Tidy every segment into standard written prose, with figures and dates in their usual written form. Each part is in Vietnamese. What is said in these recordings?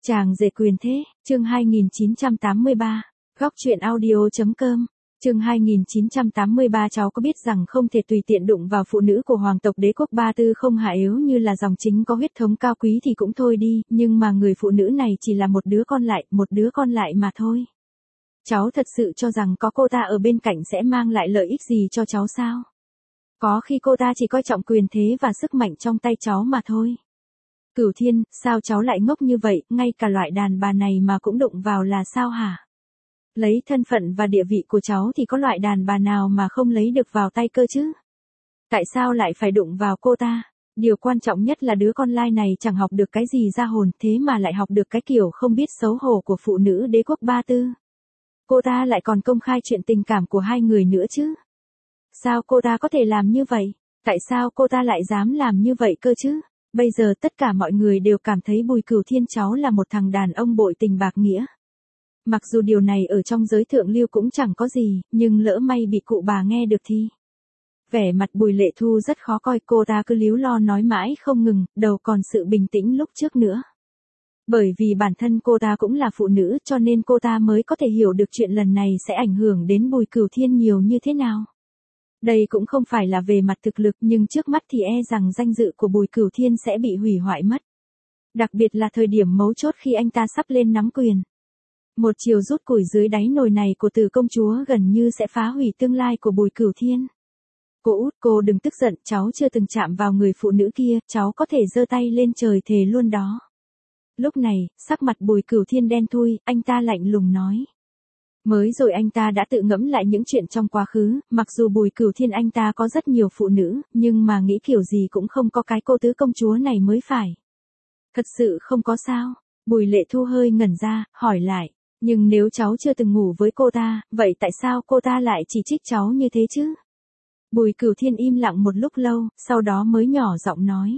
Chàng rể quyền thế, chương 2983, góc truyện audio.com, chương 2983. Cháu có biết rằng không thể tùy tiện đụng vào phụ nữ của hoàng tộc đế quốc Ba Tư không hả? Yếu như là dòng chính có huyết thống cao quý thì cũng thôi đi, nhưng mà người phụ nữ này chỉ là một đứa con lại mà thôi. Cháu thật sự cho rằng có cô ta ở bên cạnh sẽ mang lại lợi ích gì cho cháu sao? Có khi cô ta chỉ coi trọng quyền thế và sức mạnh trong tay cháu mà thôi. Cửu Thiên, sao cháu lại ngốc như vậy, ngay cả loại đàn bà này mà cũng đụng vào là sao hả? Lấy thân phận và địa vị của cháu thì có loại đàn bà nào mà không lấy được vào tay cơ chứ? Tại sao lại phải đụng vào cô ta? Điều quan trọng nhất là đứa con lai này chẳng học được cái gì ra hồn, thế mà lại học được cái kiểu không biết xấu hổ của phụ nữ đế quốc Ba Tư. Cô ta lại còn công khai chuyện tình cảm của hai người nữa chứ? Sao cô ta có thể làm như vậy? Tại sao cô ta lại dám làm như vậy cơ chứ? Bây giờ tất cả mọi người đều cảm thấy Bùi Cửu Thiên cháu là một thằng đàn ông bội tình bạc nghĩa. Mặc dù điều này ở trong giới thượng lưu cũng chẳng có gì, nhưng lỡ may bị cụ bà nghe được thì. Vẻ mặt Bùi Lệ Thu rất khó coi, cô ta cứ líu lo nói mãi không ngừng, đâu còn sự bình tĩnh lúc trước nữa. Bởi vì bản thân cô ta cũng là phụ nữ cho nên cô ta mới có thể hiểu được chuyện lần này sẽ ảnh hưởng đến Bùi Cửu Thiên nhiều như thế nào. Đây cũng không phải là về mặt thực lực nhưng trước mắt thì e rằng danh dự của Bùi Cửu Thiên sẽ bị hủy hoại mất. Đặc biệt là thời điểm mấu chốt khi anh ta sắp lên nắm quyền. Một chiều rút củi dưới đáy nồi này của Từ công chúa gần như sẽ phá hủy tương lai của Bùi Cửu Thiên. Cô út, cô đừng tức giận, cháu chưa từng chạm vào người phụ nữ kia, cháu có thể giơ tay lên trời thề luôn đó. Lúc này, sắc mặt Bùi Cửu Thiên đen thui, anh ta lạnh lùng nói. Mới rồi anh ta đã tự ngẫm lại những chuyện trong quá khứ, mặc dù Bùi Cửu Thiên anh ta có rất nhiều phụ nữ, nhưng mà nghĩ kiểu gì cũng không có cái cô tứ công chúa này mới phải. Thật sự không có sao? Bùi Lệ Thu hơi ngẩn ra, hỏi lại, nhưng nếu cháu chưa từng ngủ với cô ta, vậy tại sao cô ta lại chỉ trích cháu như thế chứ? Bùi Cửu Thiên im lặng một lúc lâu, sau đó mới nhỏ giọng nói.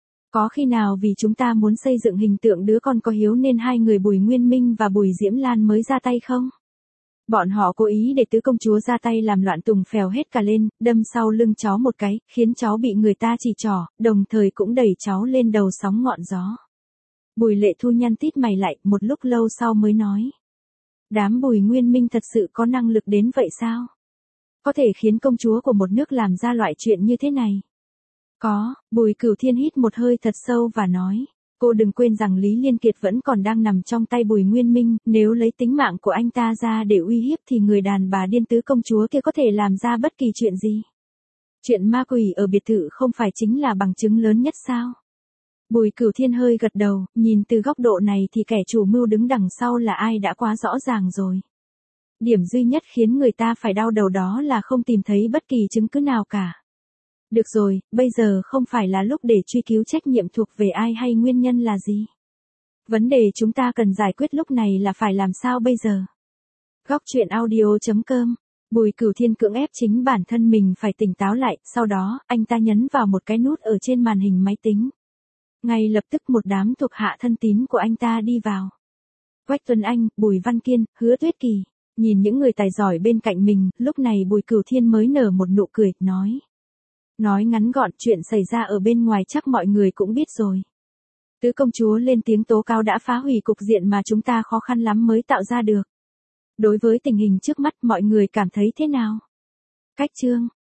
Có khi nào vì chúng ta muốn xây dựng hình tượng đứa con có hiếu nên hai người Bùi Nguyên Minh và Bùi Diễm Lan mới ra tay không? Bọn họ cố ý để tứ công chúa ra tay làm loạn tùng phèo hết cả lên, đâm sau lưng cháu một cái, khiến cháu bị người ta chỉ trỏ, đồng thời cũng đẩy cháu lên đầu sóng ngọn gió. Bùi Lệ Thu nhăn tít mày lại, một lúc lâu sau mới nói. Đám Bùi Nguyên Minh thật sự có năng lực đến vậy sao? Có thể khiến công chúa của một nước làm ra loại chuyện như thế này? Có, Bùi Cửu Thiên hít một hơi thật sâu và nói. Cô đừng quên rằng Lý Liên Kiệt vẫn còn đang nằm trong tay Bùi Nguyên Minh, nếu lấy tính mạng của anh ta ra để uy hiếp thì người đàn bà điên tứ công chúa kia có thể làm ra bất kỳ chuyện gì. Chuyện ma quỷ ở biệt thự không phải chính là bằng chứng lớn nhất sao? Bùi Cửu Thiên hơi gật đầu, nhìn từ góc độ này thì kẻ chủ mưu đứng đằng sau là ai đã quá rõ ràng rồi. Điểm duy nhất khiến người ta phải đau đầu đó là không tìm thấy bất kỳ chứng cứ nào cả. Được rồi, bây giờ không phải là lúc để truy cứu trách nhiệm thuộc về ai hay nguyên nhân là gì. Vấn đề chúng ta cần giải quyết lúc này là phải làm sao bây giờ. Góc truyện audio.com, Bùi Cửu Thiên cưỡng ép chính bản thân mình phải tỉnh táo lại, sau đó, anh ta nhấn vào một cái nút ở trên màn hình máy tính. Ngay lập tức một đám thuộc hạ thân tín của anh ta đi vào. Quách Tuấn Anh, Bùi Văn Kiên, Hứa Tuyết Kỳ, nhìn những người tài giỏi bên cạnh mình, lúc này Bùi Cửu Thiên mới nở một nụ cười, nói. Nói ngắn gọn, chuyện xảy ra ở bên ngoài chắc mọi người cũng biết rồi. Tứ công chúa lên tiếng tố cáo đã phá hủy cục diện mà chúng ta khó khăn lắm mới tạo ra được. Đối với tình hình trước mắt mọi người cảm thấy thế nào? Cách chương